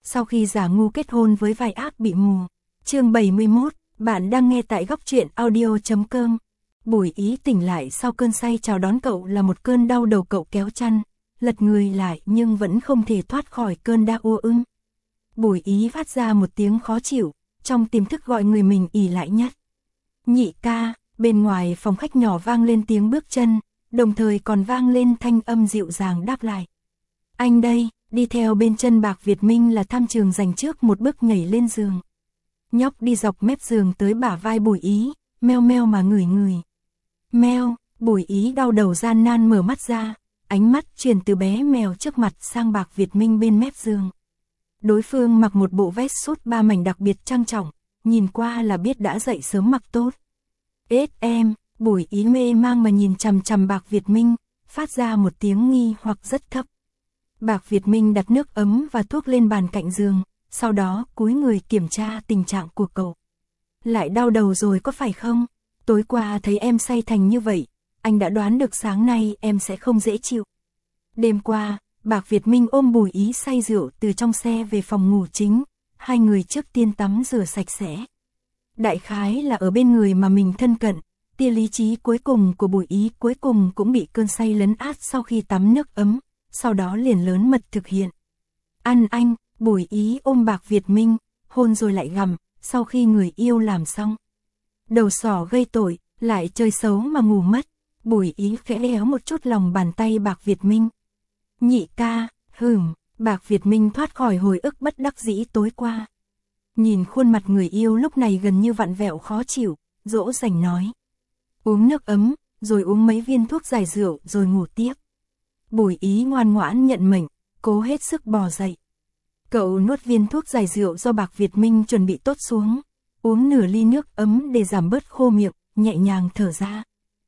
sau khi giả ngu kết hôn với vai ác bị mù. Chương 71, bạn đang nghe tại góc truyện audio.com. Bùi Ý tỉnh lại sau cơn say chào đón cậu là một cơn đau đầu, cậu kéo chăn, lật người lại nhưng vẫn không thể thoát khỏi cơn đau ưng. Bùi Ý phát ra một tiếng khó chịu, trong tiềm thức gọi người mình ỉ lại nhất. Nhị ca, bên ngoài phòng khách nhỏ vang lên tiếng bước chân, đồng thời còn vang lên thanh âm dịu dàng đáp lại. Anh đây, đi theo bên chân Bạc Việt Minh là Tham Trường dành trước một bước nhảy lên giường. Nhóc đi dọc mép giường tới bả vai Bùi Ý, meo meo mà ngửi ngửi. Meo, Bùi Ý đau đầu gian nan mở mắt ra, ánh mắt chuyển từ bé mèo trước mặt sang Bạc Việt Minh bên mép giường. Đối phương mặc một bộ vest sút 3 mảnh đặc biệt trang trọng, nhìn qua là biết đã dậy sớm mặc tốt. Ết em, Bùi Ý mê mang mà nhìn chằm chằm Bạc Việt Minh, phát ra một tiếng nghi hoặc rất thấp. Bạc Việt Minh đặt nước ấm và thuốc lên bàn cạnh giường, sau đó cúi người kiểm tra tình trạng của cậu. Lại đau đầu rồi có phải không? Tối qua thấy em say thành như vậy, anh đã đoán được sáng nay em sẽ không dễ chịu. Đêm qua, Bạc Việt Minh ôm Bùi Ý say rượu từ trong xe về phòng ngủ chính, hai người trước tiên tắm rửa sạch sẽ. Đại khái là ở bên người mà mình thân cận, tia lý trí cuối cùng của Bùi Ý cuối cùng cũng bị cơn say lấn át sau khi tắm nước ấm, sau đó liền lớn mật thực hiện. Ăn anh, Bùi Ý ôm Bạc Việt Minh, hôn rồi lại gặm, sau khi người yêu làm xong. Đầu sỏ gây tội, lại chơi xấu mà ngủ mất, Bùi Ý khẽ léo một chút lòng bàn tay Bạc Việt Minh. Nhị ca, Bạc Việt Minh thoát khỏi hồi ức bất đắc dĩ tối qua. Nhìn khuôn mặt người yêu lúc này gần như vặn vẹo khó chịu, dỗ dành nói. Uống nước ấm, rồi uống mấy viên thuốc giải rượu rồi ngủ tiếp. Bùi Ý ngoan ngoãn nhận mệnh, cố hết sức bò dậy. Cậu nuốt viên thuốc giải rượu do Bạc Việt Minh chuẩn bị tốt xuống, uống nửa ly nước ấm để giảm bớt khô miệng, nhẹ nhàng thở ra.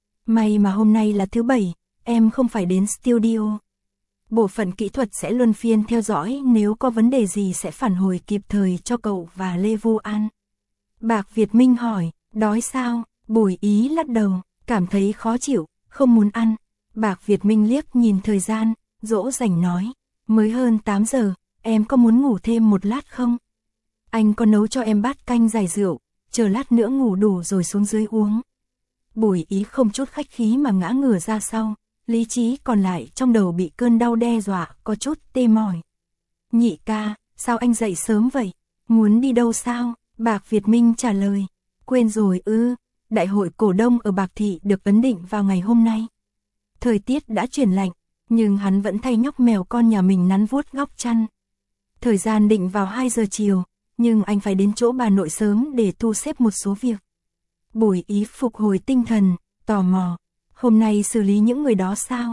May mà hôm nay là thứ Bảy, em không phải đến studio. Bộ phận kỹ thuật sẽ luân phiên theo dõi, nếu có vấn đề gì sẽ phản hồi kịp thời cho cậu và Lê Vu An. Bạc Việt Minh hỏi, đói sao? Bùi Ý lắc đầu, cảm thấy khó chịu, không muốn ăn. Bạc Việt Minh liếc nhìn thời gian, dỗ dành nói, mới hơn 8 giờ, em có muốn ngủ thêm một lát không? Anh có nấu cho em bát canh giải rượu, chờ lát nữa ngủ đủ rồi xuống dưới uống. Bùi Ý không chút khách khí mà ngã ngửa ra sau, lý trí còn lại trong đầu bị cơn đau đe dọa, có chút tê mỏi. Nhị ca, sao anh dậy sớm vậy? Muốn đi đâu sao? Bạc Việt Minh trả lời, quên rồi ư, đại hội cổ đông ở Bạc Thị được ấn định vào ngày hôm nay. Thời tiết đã chuyển lạnh, nhưng hắn vẫn thay nhóc mèo con nhà mình nắn vuốt góc chăn. Thời gian định vào 2 giờ chiều, nhưng anh phải đến chỗ bà nội sớm để thu xếp một số việc. Bùi Ý phục hồi tinh thần, tò mò. Hôm nay xử lý những người đó sao?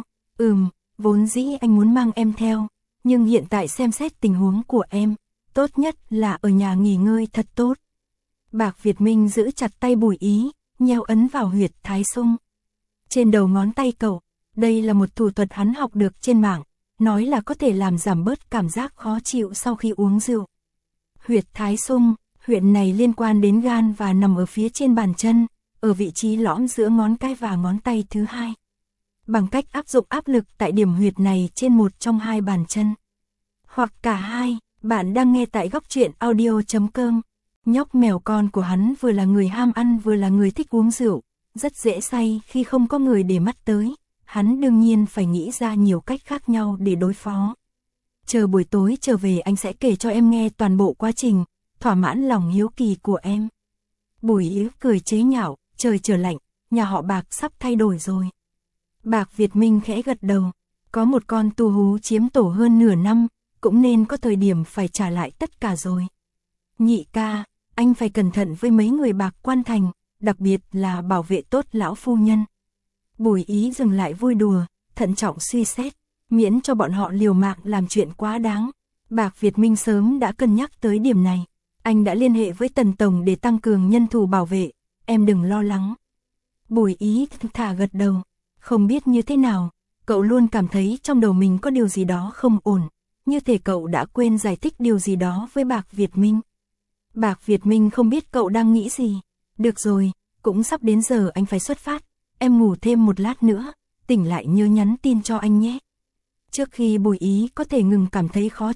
Vốn dĩ anh muốn mang em theo, nhưng hiện tại xem xét tình huống của em, tốt nhất là ở nhà nghỉ ngơi thật tốt. Bạc Việt Minh giữ chặt tay Bùi Ý, nheo ấn vào huyệt thái sung. Trên đầu ngón tay cậu, đây là một thủ thuật hắn học được trên mạng, nói là có thể làm giảm bớt cảm giác khó chịu sau khi uống rượu. Huyệt thái sung, huyệt này liên quan đến gan và nằm ở phía trên bàn chân, ở vị trí lõm giữa ngón cái và ngón tay thứ hai. Bằng cách áp dụng áp lực tại điểm huyệt này trên một trong hai bàn chân, hoặc cả hai, bạn đang nghe tại góc truyện audio.com. Nhóc mèo con của hắn vừa là người ham ăn vừa là người thích uống rượu, rất dễ say khi không có người để mắt tới, hắn đương nhiên phải nghĩ ra nhiều cách khác nhau để đối phó. Chờ buổi tối trở về anh sẽ kể cho em nghe toàn bộ quá trình, thỏa mãn lòng hiếu kỳ của em. Bùi Ý cười chế nhạo, trời trở lạnh, nhà họ Bạc sắp thay đổi rồi. Bạc Việt Minh khẽ gật đầu, có một con tu hú chiếm tổ hơn nửa năm, cũng nên có thời điểm phải trả lại tất cả rồi. Nhị ca, anh phải cẩn thận với mấy người Bạc Quan Thành, đặc biệt là bảo vệ tốt lão phu nhân. Bùi Ý dừng lại vui đùa, thận trọng suy xét, miễn cho bọn họ liều mạng làm chuyện quá đáng. Bạc Việt Minh sớm đã cân nhắc tới điểm này, anh đã liên hệ với Tần Tổng để tăng cường nhân thủ bảo vệ, em đừng lo lắng. Bùi Ý thả gật đầu, không biết như thế nào, cậu luôn cảm thấy trong đầu mình có điều gì đó không ổn, như thể cậu đã quên giải thích điều gì đó với Bạc Việt Minh. Bạc Việt Minh không biết cậu đang nghĩ gì. Được rồi, cũng sắp đến giờ anh phải xuất phát, em ngủ thêm một lát nữa, tỉnh lại nhớ nhắn tin cho anh nhé. Trước khi Bùi Ý có thể ngừng cảm thấy khó chịu,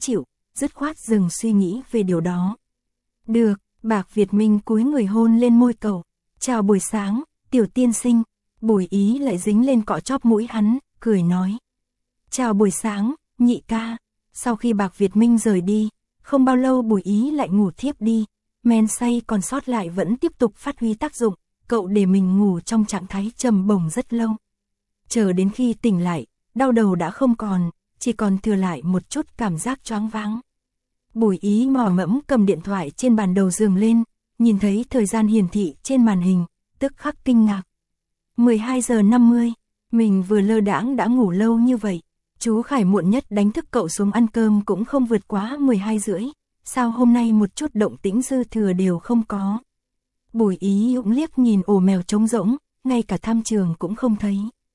dứt khoát dừng suy nghĩ về điều đó. Được, Bạc Việt Minh cúi người hôn lên môi cậu. Chào buổi sáng, tiểu tiên sinh. Bùi Ý lại dính lên cọ chóp mũi hắn, cười nói. Chào buổi sáng, nhị ca. Sau khi Bạc Việt Minh rời đi, không bao lâu Bùi Ý lại ngủ thiếp đi. Men say còn sót lại vẫn tiếp tục phát huy tác dụng, cậu để mình ngủ trong trạng thái trầm bổng rất lâu. Chờ đến khi tỉnh lại, đau đầu đã không còn, chỉ còn thừa lại một chút cảm giác choáng váng. Bùi Ý mò mẫm cầm điện thoại trên bàn đầu giường lên, nhìn thấy thời gian hiển thị trên màn hình, tức khắc kinh ngạc. 12 giờ 50, mình vừa lơ đãng đã ngủ lâu như vậy. Chú Khải muộn nhất đánh thức cậu xuống ăn cơm cũng không vượt quá 12 rưỡi, sao hôm nay một chút động tĩnh dư thừa đều không có. Bùi Ý cũng liếc nhìn ổ mèo trống rỗng, ngay cả Tham Trường cũng không thấy.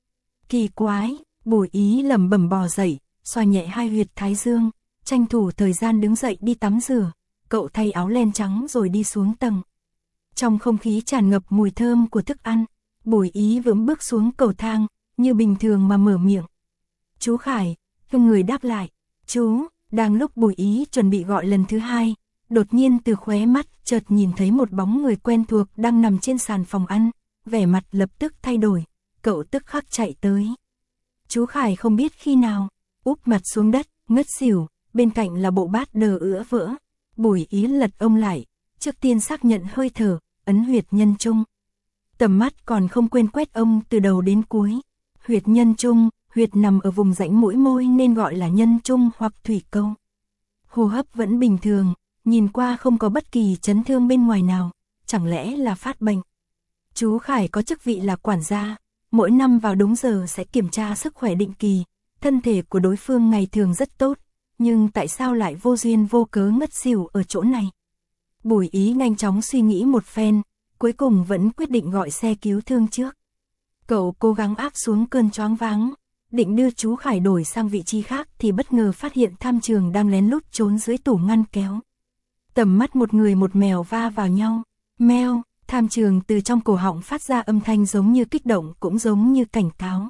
Kỳ quái, Bùi Ý lẩm bẩm bò dậy, xoa nhẹ hai huyệt thái dương, tranh thủ thời gian đứng dậy đi tắm rửa, cậu thay áo len trắng rồi đi xuống tầng. Trong không khí tràn ngập mùi thơm của thức ăn, Bùi Ý vững bước xuống cầu thang, như bình thường mà mở miệng. Chú Khải, người đáp lại, chú, đang lúc Bùi Ý chuẩn bị gọi lần thứ hai, đột nhiên từ khóe mắt chợt nhìn thấy một bóng người quen thuộc đang nằm trên sàn phòng ăn, vẻ mặt lập tức thay đổi, cậu tức khắc chạy tới. Chú Khải không biết khi nào, úp mặt xuống đất, ngất xỉu, bên cạnh là bộ bát đờ ứa vỡ. Bùi Ý lật ông lại, trước tiên xác nhận hơi thở, ấn huyệt nhân trung. Tầm mắt còn không quên quét ông từ đầu đến cuối. Huyệt nhân trung, huyệt nằm ở vùng rãnh mũi môi nên gọi là nhân trung hoặc thủy câu. Hô hấp vẫn bình thường, nhìn qua không có bất kỳ chấn thương bên ngoài nào, chẳng lẽ là phát bệnh. Chú Khải có chức vị là quản gia, mỗi năm vào đúng giờ sẽ kiểm tra sức khỏe định kỳ, thân thể của đối phương ngày thường rất tốt, nhưng tại sao lại vô duyên vô cớ ngất xỉu ở chỗ này? Bùi Ý nhanh chóng suy nghĩ một phen, cuối cùng vẫn quyết định gọi xe cứu thương trước. Cậu cố gắng áp xuống cơn choáng váng, định đưa chú Khải đổi sang vị trí khác thì bất ngờ phát hiện Tham Trường đang lén lút trốn dưới tủ ngăn kéo. Tầm mắt một người một mèo va vào nhau, meo, Tham Trường từ trong cổ họng phát ra âm thanh giống như kích động cũng giống như cảnh cáo.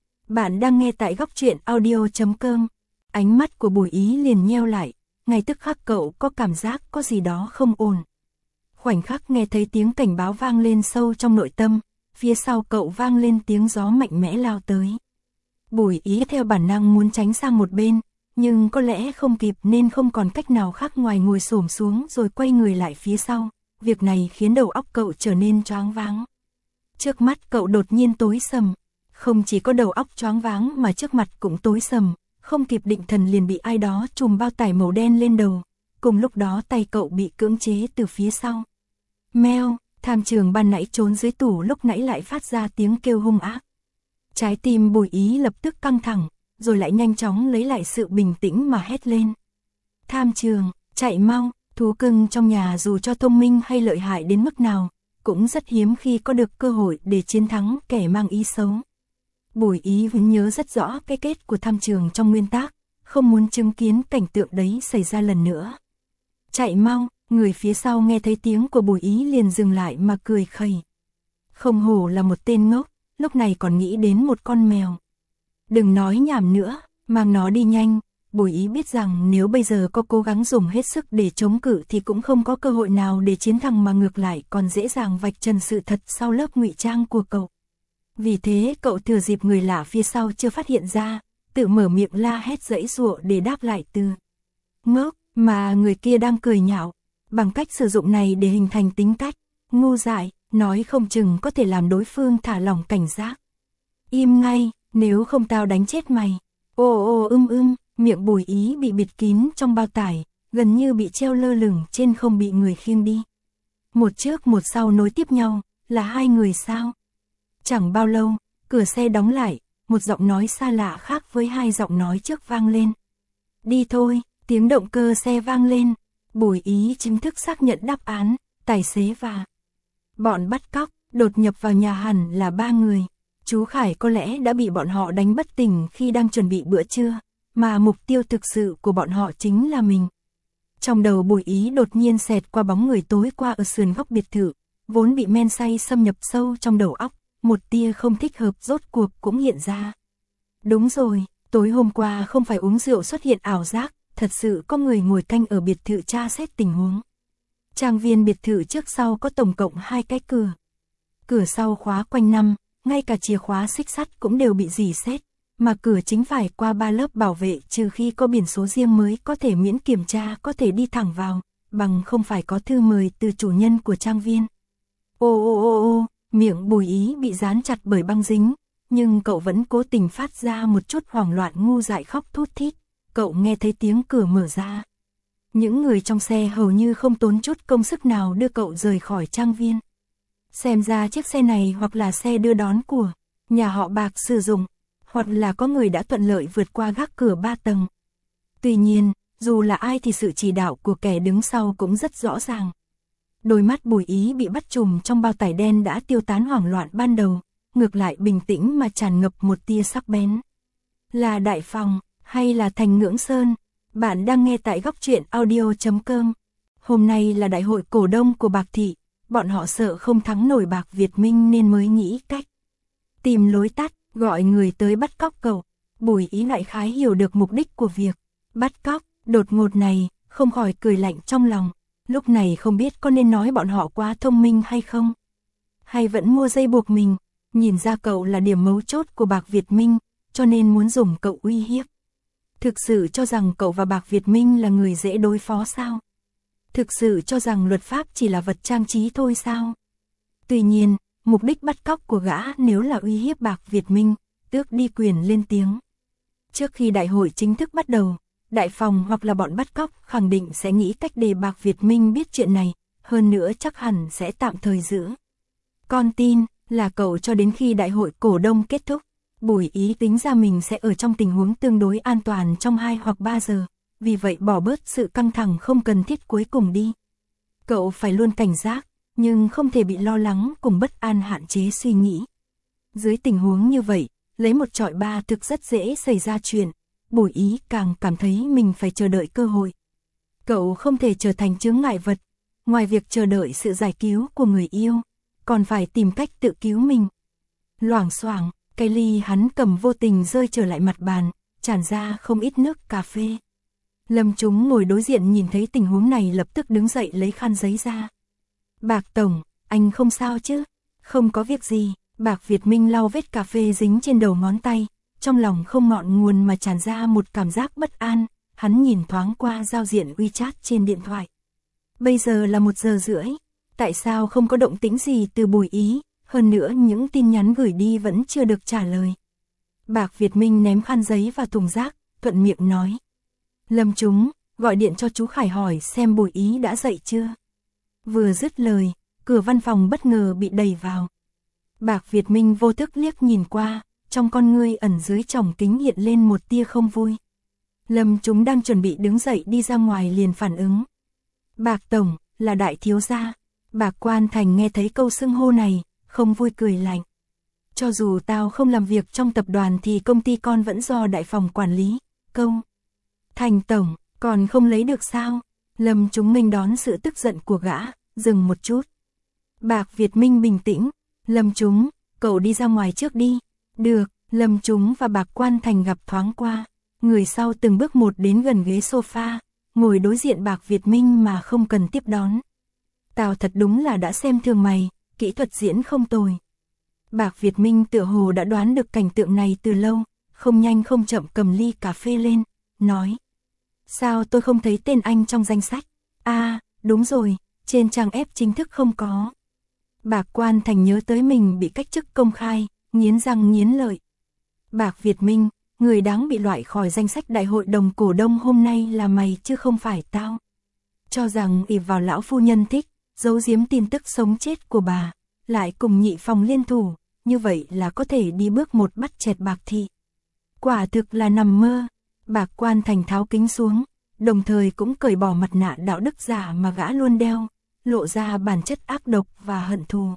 Bạn đang nghe tại góc truyện audio.com. Ánh mắt của Bùi Ý liền nheo lại, ngay tức khắc cậu có cảm giác có gì đó không ổn. Khoảnh khắc nghe thấy tiếng cảnh báo vang lên sâu trong nội tâm, phía sau cậu vang lên tiếng gió mạnh mẽ lao tới. Bùi Ý theo bản năng muốn tránh sang một bên, nhưng có lẽ không kịp nên không còn cách nào khác ngoài ngồi xổm xuống rồi quay người lại phía sau. Việc này khiến đầu óc cậu trở nên choáng váng. Trước mắt cậu đột nhiên tối sầm, không chỉ có đầu óc choáng váng mà trước mặt cũng tối sầm, không kịp định thần liền bị ai đó trùm bao tải màu đen lên đầu. Cùng lúc đó tay cậu bị cưỡng chế từ phía sau. Meo, Tham Trường ban nãy trốn dưới tủ lúc nãy lại phát ra tiếng kêu hung ác. Trái tim Bùi Ý lập tức căng thẳng, rồi lại nhanh chóng lấy lại sự bình tĩnh mà hét lên. Tham Trường, chạy mau, thú cưng trong nhà dù cho thông minh hay lợi hại đến mức nào, cũng rất hiếm khi có được cơ hội để chiến thắng kẻ mang ý xấu. Bùi Ý vẫn nhớ rất rõ cái kết của Tham Trường trong nguyên tắc, không muốn chứng kiến cảnh tượng đấy xảy ra lần nữa. Chạy mau, người phía sau nghe thấy tiếng của Bùi Ý liền dừng lại mà cười khẩy. Không hổ là một tên ngốc, lúc này còn nghĩ đến một con mèo. Đừng nói nhảm nữa, mang nó đi nhanh. Bùi Ý biết rằng nếu bây giờ có cố gắng dùng hết sức để chống cự thì cũng không có cơ hội nào để chiến thắng mà ngược lại còn dễ dàng vạch trần sự thật sau lớp ngụy trang của cậu. Vì thế cậu thừa dịp người lạ phía sau chưa phát hiện ra, tự mở miệng la hét giãy giụa để đáp lại từ ngốc mà người kia đang cười nhạo. Bằng cách sử dụng này để hình thành tính cách ngu dại, nói không chừng có thể làm đối phương thả lỏng cảnh giác. Im ngay, nếu không tao đánh chết mày. Ô miệng Bùi Ý bị bịt kín trong bao tải, gần như bị treo lơ lửng trên không bị người khiêng đi. Một trước một sau nối tiếp nhau, là hai người sao? Chẳng bao lâu, cửa xe đóng lại, một giọng nói xa lạ khác với hai giọng nói trước vang lên. Đi thôi, tiếng động cơ xe vang lên. Bùi Ý chính thức xác nhận đáp án, tài xế và bọn bắt cóc đột nhập vào nhà hẳn là ba người. Chú Khải có lẽ đã bị bọn họ đánh bất tỉnh khi đang chuẩn bị bữa trưa, mà mục tiêu thực sự của bọn họ chính là mình. Trong đầu Bùi Ý đột nhiên xẹt qua bóng người tối qua ở sườn góc biệt thự, vốn bị men say xâm nhập sâu trong đầu óc, một tia không thích hợp rốt cuộc cũng hiện ra. Đúng rồi, tối hôm qua không phải uống rượu xuất hiện ảo giác, thật sự có người ngồi canh ở biệt thự tra xét tình huống. Trang viên biệt thự trước sau có tổng cộng 2 cái cửa. Cửa sau khóa quanh năm, ngay cả chìa khóa xích sắt cũng đều bị rỉ sét, mà cửa chính phải qua 3 lớp bảo vệ, trừ khi có biển số riêng mới có thể miễn kiểm tra có thể đi thẳng vào, bằng không phải có thư mời từ chủ nhân của trang viên. Ô, miệng Bùi Ý bị dán chặt bởi băng dính, nhưng cậu vẫn cố tình phát ra một chút hoảng loạn ngu dại khóc thút thít. Cậu nghe thấy tiếng cửa mở ra. Những người trong xe hầu như không tốn chút công sức nào đưa cậu rời khỏi trang viên. Xem ra chiếc xe này hoặc là xe đưa đón của nhà họ Bạc sử dụng, hoặc là có người đã thuận lợi vượt qua gác cửa 3 tầng. Tuy nhiên, dù là ai thì sự chỉ đạo của kẻ đứng sau cũng rất rõ ràng. Đôi mắt Bùi Ý bị bắt trùm trong bao tải đen đã tiêu tán hoảng loạn ban đầu, ngược lại bình tĩnh mà tràn ngập một tia sắc bén. Là Đại Phòng, hay là Thành Ngưỡng Sơn? Bạn đang nghe tại góc truyện audio.com. Hôm nay là đại hội cổ đông của Bạc Thị, bọn họ sợ không thắng nổi Bạc Việt Minh nên mới nghĩ cách tìm lối tắt, gọi người tới bắt cóc cậu. Bùi Ý đại khái hiểu được mục đích của việc bắt cóc đột ngột này, không khỏi cười lạnh trong lòng. Lúc này không biết có nên nói bọn họ quá thông minh hay không, hay vẫn mua dây buộc mình. Nhìn ra cậu là điểm mấu chốt của Bạc Việt Minh, cho nên muốn dùng cậu uy hiếp. Thực sự cho rằng cậu và Bạc Việt Minh là người dễ đối phó sao? Thực sự cho rằng luật pháp chỉ là vật trang trí thôi sao? Tuy nhiên, mục đích bắt cóc của gã nếu là uy hiếp Bạc Việt Minh, tước đi quyền lên tiếng. Trước khi đại hội chính thức bắt đầu, Đại Phòng hoặc là bọn bắt cóc khẳng định sẽ nghĩ cách để Bạc Việt Minh biết chuyện này, hơn nữa chắc hẳn sẽ tạm thời giữ con tin là cậu cho đến khi đại hội cổ đông kết thúc. Bùi Ý tính ra mình sẽ ở trong tình huống tương đối an toàn trong 2 hoặc 3 giờ, vì vậy bỏ bớt sự căng thẳng không cần thiết cuối cùng đi. Cậu phải luôn cảnh giác, nhưng không thể bị lo lắng cùng bất an hạn chế suy nghĩ. Dưới tình huống như vậy, lấy một chọi 3 thực rất dễ xảy ra chuyện. Bùi Ý càng cảm thấy mình phải chờ đợi cơ hội. Cậu không thể trở thành chướng ngại vật, ngoài việc chờ đợi sự giải cứu của người yêu, còn phải tìm cách tự cứu mình. Loảng xoảng, cái ly hắn cầm vô tình rơi trở lại mặt bàn, tràn ra không ít nước cà phê. Lâm Chúng ngồi đối diện nhìn thấy tình huống này lập tức đứng dậy lấy khăn giấy ra. Bạc Tổng, anh không sao chứ? Không có việc gì. Bạc Việt Minh lau vết cà phê dính trên đầu ngón tay, trong lòng không ngọn nguồn mà tràn ra một cảm giác bất an. Hắn nhìn thoáng qua giao diện WeChat trên điện thoại. Bây giờ là 1 giờ rưỡi, tại sao không có động tĩnh gì từ Bùi Ý? Hơn nữa những tin nhắn gửi đi vẫn chưa được trả lời. Bạc Việt Minh ném khăn giấy vào thùng rác, thuận miệng nói. Lâm Chúng, gọi điện cho chú Khải hỏi xem Bùi Ý đã dậy chưa. Vừa dứt lời, cửa văn phòng bất ngờ bị đẩy vào. Bạc Việt Minh vô thức liếc nhìn qua, trong con ngươi ẩn dưới tròng kính hiện lên một tia không vui. Lâm Chúng đang chuẩn bị đứng dậy đi ra ngoài liền phản ứng. Bạc Tổng, là đại thiếu gia. Bạc Quan Thành nghe thấy câu xưng hô này, không vui cười lạnh. Cho dù tao không làm việc trong tập đoàn thì công ty con vẫn do Đại Phòng quản lý. Câu Thành Tổng, còn không lấy được sao? Lâm Chúng nghênh đón sự tức giận của gã, dừng một chút. Bạc Việt Minh bình tĩnh. Lâm Chúng, cậu đi ra ngoài trước đi. Được. Lâm Chúng và Bạc Quan Thành gặp thoáng qua. Người sau từng bước một đến gần ghế sofa, ngồi đối diện Bạc Việt Minh mà không cần tiếp đón. Tao thật đúng là đã xem thường mày, kỹ thuật diễn không tồi. Bạc Việt Minh tựa hồ đã đoán được cảnh tượng này từ lâu, không nhanh không chậm cầm ly cà phê lên, nói. Sao tôi không thấy tên anh trong danh sách? À, đúng rồi, trên trang web chính thức không có. Bạc Quan Thành nhớ tới mình bị cách chức công khai, nghiến răng nghiến lợi. Bạc Việt Minh, người đáng bị loại khỏi danh sách đại hội đồng cổ đông hôm nay là mày chứ không phải tao. Cho rằng ỷ vào lão phu nhân thích, giấu giếm tin tức sống chết của bà, lại cùng Nhị Phòng liên thủ, như vậy là có thể đi bước một bắt chẹt Bạc Thị. Quả thực là nằm mơ. Bạc Quan Thành tháo kính xuống, đồng thời cũng cởi bỏ mặt nạ đạo đức giả mà gã luôn đeo, lộ ra bản chất ác độc và hận thù.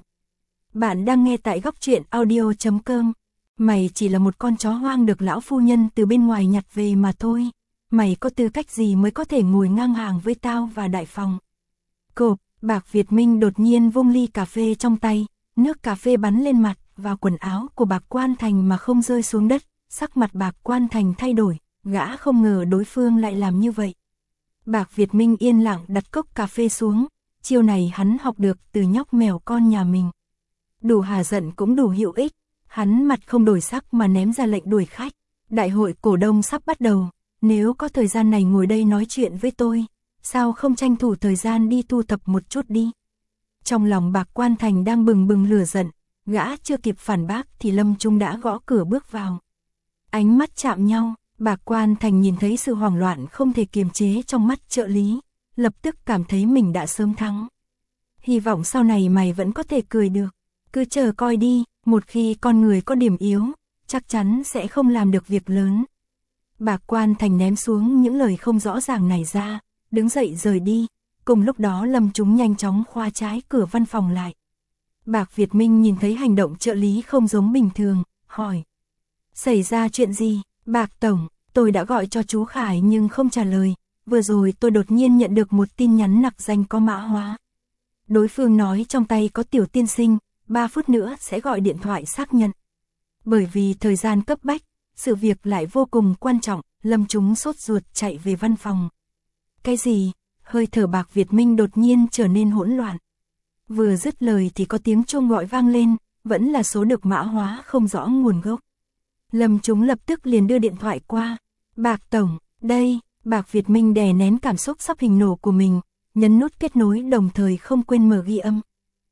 Bạn đang nghe tại góc truyện audio.com. Mày chỉ là một con chó hoang được lão phu nhân từ bên ngoài nhặt về mà thôi. Mày có tư cách gì mới có thể ngồi ngang hàng với tao và Đại Phòng? Cộp, Bạc Việt Minh đột nhiên vung ly cà phê trong tay, nước cà phê bắn lên mặt và quần áo của Bạc Quan Thành mà không rơi xuống đất. Sắc mặt Bạc Quan Thành thay đổi, gã không ngờ đối phương lại làm như vậy. Bạc Việt Minh yên lặng đặt cốc cà phê xuống, chiêu này hắn học được từ nhóc mèo con nhà mình. Đủ hà giận cũng đủ hữu ích, hắn mặt không đổi sắc mà ném ra lệnh đuổi khách. Đại hội cổ đông sắp bắt đầu, nếu có thời gian này ngồi đây nói chuyện với tôi, sao không tranh thủ thời gian đi thu thập một chút đi. Trong lòng Bạc Quan Thành đang bừng bừng lửa giận, gã chưa kịp phản bác thì Lâm Trung đã gõ cửa bước vào. Ánh mắt chạm nhau, Bạc Quan Thành nhìn thấy sự hoảng loạn không thể kiềm chế trong mắt trợ lý, lập tức cảm thấy mình đã sớm thắng. Hy vọng sau này mày vẫn có thể cười được, cứ chờ coi đi, một khi con người có điểm yếu, chắc chắn sẽ không làm được việc lớn. Bạc Quan Thành ném xuống những lời không rõ ràng này ra, đứng dậy rời đi, cùng lúc đó Lâm Trung nhanh chóng khóa trái cửa văn phòng lại. Bạc Việt Minh nhìn thấy hành động trợ lý không giống bình thường, hỏi. Xảy ra chuyện gì, Bạc Tổng, tôi đã gọi cho chú Khải nhưng không trả lời, vừa rồi tôi đột nhiên nhận được một tin nhắn nặc danh có mã hóa. Đối phương nói trong tay có Tiểu tiên sinh, 3 phút nữa sẽ gọi điện thoại xác nhận. Bởi vì thời gian cấp bách, sự việc lại vô cùng quan trọng, Lâm Trung sốt ruột chạy về văn phòng. Cái gì? Hơi thở Bạc Việt Minh đột nhiên trở nên hỗn loạn. Vừa dứt lời thì có tiếng chuông gọi vang lên, vẫn là số được mã hóa không rõ nguồn gốc. Lâm Trung lập tức liền đưa điện thoại qua. Bạc Tổng, đây, Bạc Việt Minh đè nén cảm xúc sắp hình nổ của mình, nhấn nút kết nối đồng thời không quên mở ghi âm.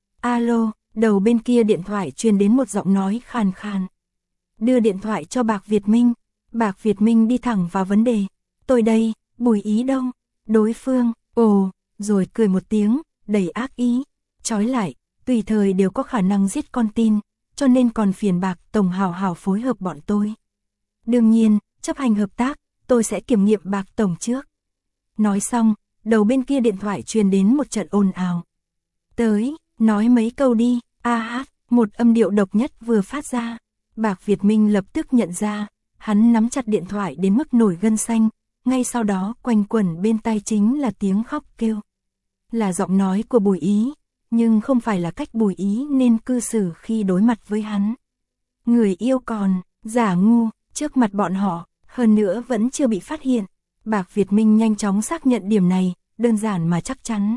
Alo, đầu bên kia điện thoại truyền đến một giọng nói khàn khàn. Đưa điện thoại cho Bạc Việt Minh. Bạc Việt Minh đi thẳng vào vấn đề. Tôi đây, Bùi Ý đâu? Đối phương, ồ, rồi cười một tiếng, đầy ác ý. Chói lại, tùy thời đều có khả năng giết con tin, cho nên còn phiền Bạc Tổng hào hào phối hợp bọn tôi. Đương nhiên, chấp hành hợp tác, tôi sẽ kiểm nghiệm Bạc Tổng trước. Nói xong, đầu bên kia điện thoại truyền đến một trận ồn ào. Tới, nói mấy câu đi, một âm điệu độc nhất vừa phát ra. Bạc Việt Minh lập tức nhận ra, hắn nắm chặt điện thoại đến mức nổi gân xanh, ngay sau đó quanh quẩn bên tai chính là tiếng khóc kêu. Là giọng nói của Bùi Ý, nhưng không phải là cách Bùi Ý nên cư xử khi đối mặt với hắn. Người yêu còn, giả ngu, trước mặt bọn họ, hơn nữa vẫn chưa bị phát hiện. Bạc Việt Minh nhanh chóng xác nhận điểm này, đơn giản mà chắc chắn.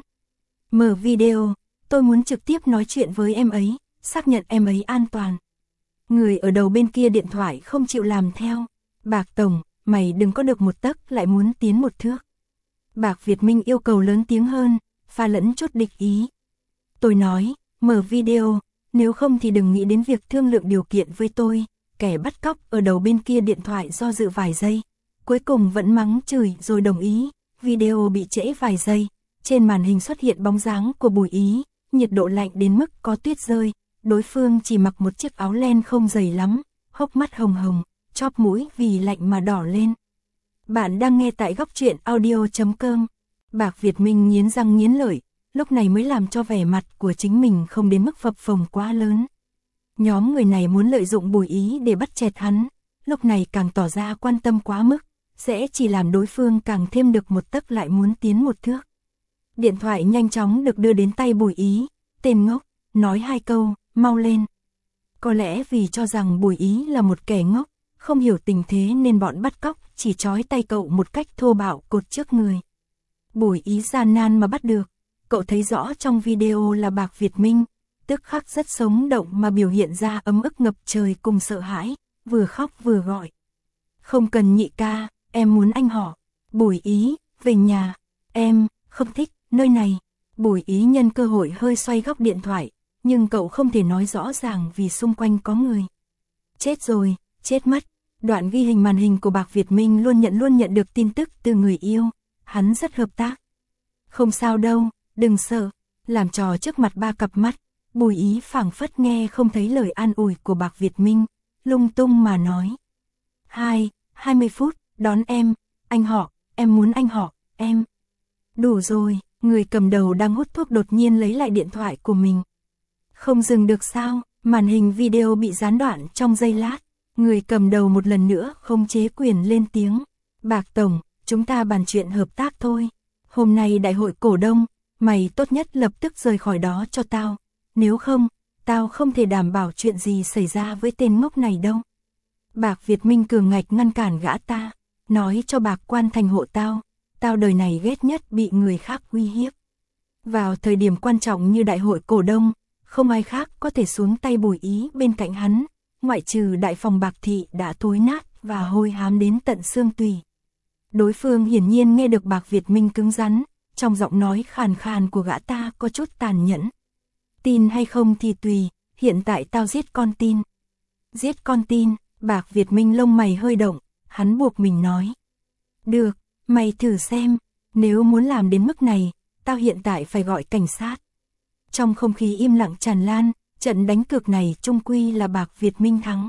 Mở video, tôi muốn trực tiếp nói chuyện với em ấy, xác nhận em ấy an toàn. Người ở đầu bên kia điện thoại không chịu làm theo. Bạc Tổng, mày đừng có được một tấc lại muốn tiến một thước. Bạc Việt Minh yêu cầu lớn tiếng hơn, pha lẫn chút địch ý. Tôi nói, mở video, nếu không thì đừng nghĩ đến việc thương lượng điều kiện với tôi. Kẻ bắt cóc ở đầu bên kia điện thoại do dự vài giây, cuối cùng vẫn mắng chửi rồi đồng ý. Video bị trễ vài giây, trên màn hình xuất hiện bóng dáng của Bùi Ý, nhiệt độ lạnh đến mức có tuyết rơi. Đối phương chỉ mặc một chiếc áo len không dày lắm, hốc mắt hồng hồng, chóp mũi vì lạnh mà đỏ lên. Bạn đang nghe tại góc truyện audio.com. Bạc Việt Minh nghiến răng nghiến lợi, lúc này mới làm cho vẻ mặt của chính mình không đến mức phập phồng quá lớn. Nhóm người này muốn lợi dụng Bùi Ý để bắt chẹt hắn, lúc này càng tỏ ra quan tâm quá mức, sẽ chỉ làm đối phương càng thêm được một tấc lại muốn tiến một thước. Điện thoại nhanh chóng được đưa đến tay Bùi Ý, tên ngốc, nói 2 câu, mau lên. Có lẽ vì cho rằng Bùi Ý là một kẻ ngốc, không hiểu tình thế nên bọn bắt cóc chỉ trói tay cậu một cách thô bạo cột trước người. Bùi Ý gian nan mà bắt được, cậu thấy rõ trong video là Bạc Việt Minh, tức khắc rất sống động mà biểu hiện ra ấm ức ngập trời cùng sợ hãi, vừa khóc vừa gọi. Không cần nhị ca, em muốn anh họ. Bùi Ý, về nhà, em, không thích, nơi này. Bùi Ý nhân cơ hội hơi xoay góc điện thoại, nhưng cậu không thể nói rõ ràng vì xung quanh có người. Chết rồi, chết mất. Đoạn ghi hình màn hình của Bạc Việt Minh luôn nhận được tin tức từ người yêu, hắn rất hợp tác. Không sao đâu, đừng sợ, làm trò trước mặt 3 cặp mắt. Bùi Ý phảng phất nghe không thấy lời an ủi của Bạc Việt Minh, lung tung mà nói. 20 phút, đón em, anh họ, em muốn anh họ, em. Đủ rồi, người cầm đầu đang hút thuốc đột nhiên lấy lại điện thoại của mình. Không dừng được sao, màn hình video bị gián đoạn trong giây lát. Người cầm đầu một lần nữa không chế quyền lên tiếng. Bạc Tổng, chúng ta bàn chuyện hợp tác thôi. Hôm nay đại hội cổ đông, mày tốt nhất lập tức rời khỏi đó cho tao. Nếu không, tao không thể đảm bảo chuyện gì xảy ra với tên ngốc này đâu. Bạc Việt Minh cường ngạch ngăn cản gã ta. nói cho Bạc Quan Thành hộ tao đời này ghét nhất bị người khác uy hiếp. Vào thời điểm quan trọng như đại hội cổ đông, không ai khác có thể xuống tay Bùi Ý bên cạnh hắn, ngoại trừ đại phòng Bạc Thị đã thối nát và hôi hám đến tận xương tủy. Đối phương hiển nhiên nghe được Bạc Việt Minh cứng rắn, trong giọng nói khàn khàn của gã ta có chút tàn nhẫn. Tin hay không thì tùy, hiện tại tao giết con tin. Giết con tin, Bạc Việt Minh lông mày hơi động, hắn buộc mình nói. Được, mày thử xem, nếu muốn làm đến mức này, tao hiện tại phải gọi cảnh sát. Trong không khí im lặng tràn lan, trận đánh cược này chung quy là Bạc Việt Minh thắng.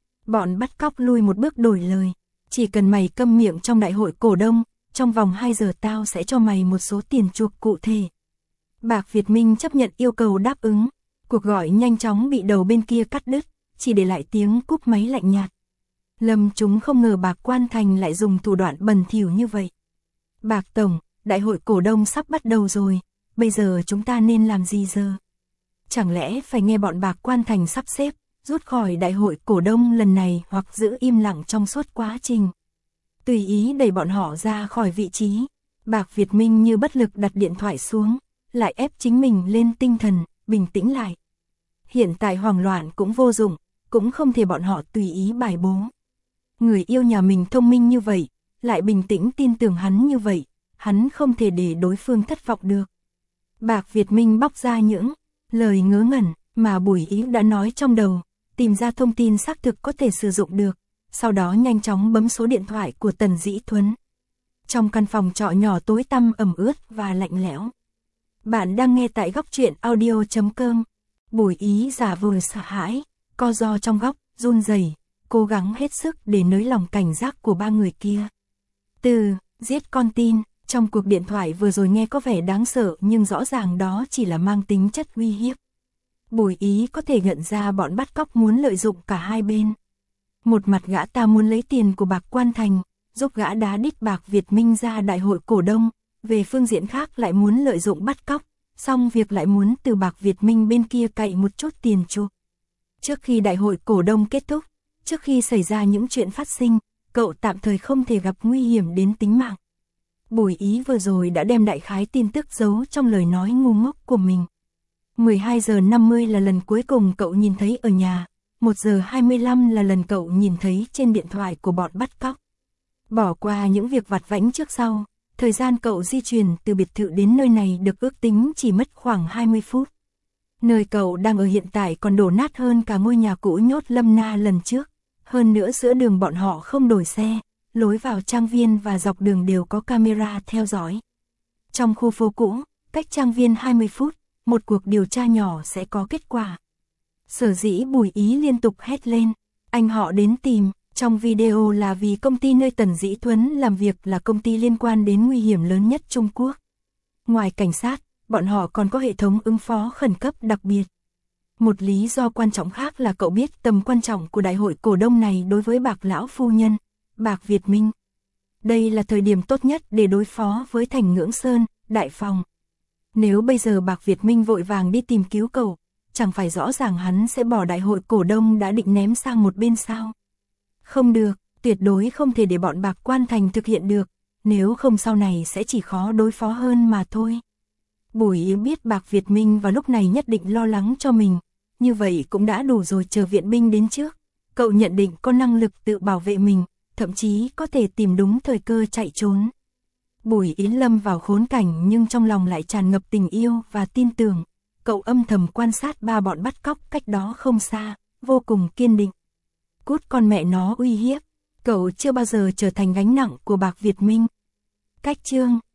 Bọn bắt cóc lui một bước đổi lời, chỉ cần mày câm miệng trong đại hội cổ đông, trong vòng 2 giờ tao sẽ cho mày một số tiền chuộc cụ thể. Bạc Việt Minh chấp nhận yêu cầu đáp ứng, cuộc gọi nhanh chóng bị đầu bên kia cắt đứt, chỉ để lại tiếng cúp máy lạnh nhạt. Lâm chúng không ngờ Bạc Quan Thành lại dùng thủ đoạn bẩn thỉu như vậy. Bạc Tổng, đại hội cổ đông sắp bắt đầu rồi, bây giờ chúng ta nên làm gì giờ? Chẳng lẽ phải nghe bọn Bạc Quan Thành sắp xếp, rút khỏi đại hội cổ đông lần này hoặc giữ im lặng trong suốt quá trình? Tùy ý đẩy bọn họ ra khỏi vị trí, Bạc Việt Minh như bất lực đặt điện thoại xuống, lại ép chính mình lên tinh thần, bình tĩnh lại. Hiện tại hoảng loạn cũng vô dụng, cũng không thể bọn họ tùy ý bài bố. Người yêu nhà mình thông minh như vậy, lại bình tĩnh tin tưởng hắn như vậy, hắn không thể để đối phương thất vọng được. Bạc Việt Minh bóc ra những lời ngớ ngẩn mà Bùi Ý đã nói trong đầu, tìm ra thông tin xác thực có thể sử dụng được, sau đó nhanh chóng bấm số điện thoại của Tần Dĩ Thuấn. Trong căn phòng trọ nhỏ tối tăm ẩm ướt và lạnh lẽo. Bạn đang nghe tại góc truyện audio.com. Bùi Ý giả vờ sợ hãi, co ro trong góc, run rẩy, cố gắng hết sức để nới lòng cảnh giác của ba người kia. Từ giết con tin, trong cuộc điện thoại vừa rồi nghe có vẻ đáng sợ nhưng rõ ràng đó chỉ là mang tính chất uy hiếp. Bùi Ý có thể nhận ra bọn bắt cóc muốn lợi dụng cả hai bên. Một mặt gã ta muốn lấy tiền của Bạc Quan Thành, giúp gã đá đít Bạc Việt Minh ra đại hội cổ đông, về phương diện khác lại muốn lợi dụng bắt cóc, xong việc lại muốn từ Bạc Việt Minh bên kia cậy một chút tiền chuộc. Trước khi đại hội cổ đông kết thúc, trước khi xảy ra những chuyện phát sinh, cậu tạm thời không thể gặp nguy hiểm đến tính mạng. Bùi Ý vừa rồi đã đem đại khái tin tức giấu trong lời nói ngu ngốc của mình. 12 giờ 50 là lần cuối cùng cậu nhìn thấy ở nhà, 1 giờ 25 là lần cậu nhìn thấy trên điện thoại của bọn bắt cóc. Bỏ qua những việc vặt vãnh trước sau, thời gian cậu di chuyển từ biệt thự đến nơi này được ước tính chỉ mất khoảng 20 phút. Nơi cậu đang ở hiện tại còn đổ nát hơn cả ngôi nhà cũ nhốt Lâm Na lần trước. Hơn nữa giữa đường bọn họ không đổi xe, lối vào trang viên và dọc đường đều có camera theo dõi. Trong khu phố cũ, cách trang viên 20 phút, một cuộc điều tra nhỏ sẽ có kết quả. Sở dĩ Bùi Ý liên tục hét lên, anh họ đến tìm, trong video là vì công ty nơi Tần Dĩ Thuấn làm việc là công ty liên quan đến nguy hiểm lớn nhất Trung Quốc. Ngoài cảnh sát, bọn họ còn có hệ thống ứng phó khẩn cấp đặc biệt. Một lý do quan trọng khác là cậu biết tầm quan trọng của đại hội cổ đông này đối với Bạc lão phu nhân, Bạc Việt Minh. Đây là thời điểm tốt nhất để đối phó với Thành Ngưỡng Sơn, Đại Phòng. Nếu bây giờ Bạc Việt Minh vội vàng đi tìm cứu cậu, chẳng phải rõ ràng hắn sẽ bỏ đại hội cổ đông đã định ném sang một bên sao? Không được, tuyệt đối không thể để bọn Bạc Quan Thành thực hiện được, nếu không sau này sẽ chỉ khó đối phó hơn mà thôi. Bùi Ý biết Bạc Việt Minh vào lúc này nhất định lo lắng cho mình, như vậy cũng đã đủ rồi, chờ viện binh đến trước. Cậu nhận định có năng lực tự bảo vệ mình, thậm chí có thể tìm đúng thời cơ chạy trốn. Bùi Ý lâm vào khốn cảnh nhưng trong lòng lại tràn ngập tình yêu và tin tưởng. Cậu âm thầm quan sát ba bọn bắt cóc cách đó không xa, vô cùng kiên định. Cút con mẹ nó uy hiếp, cậu chưa bao giờ trở thành gánh nặng của Bạc Việt Minh. Cách chương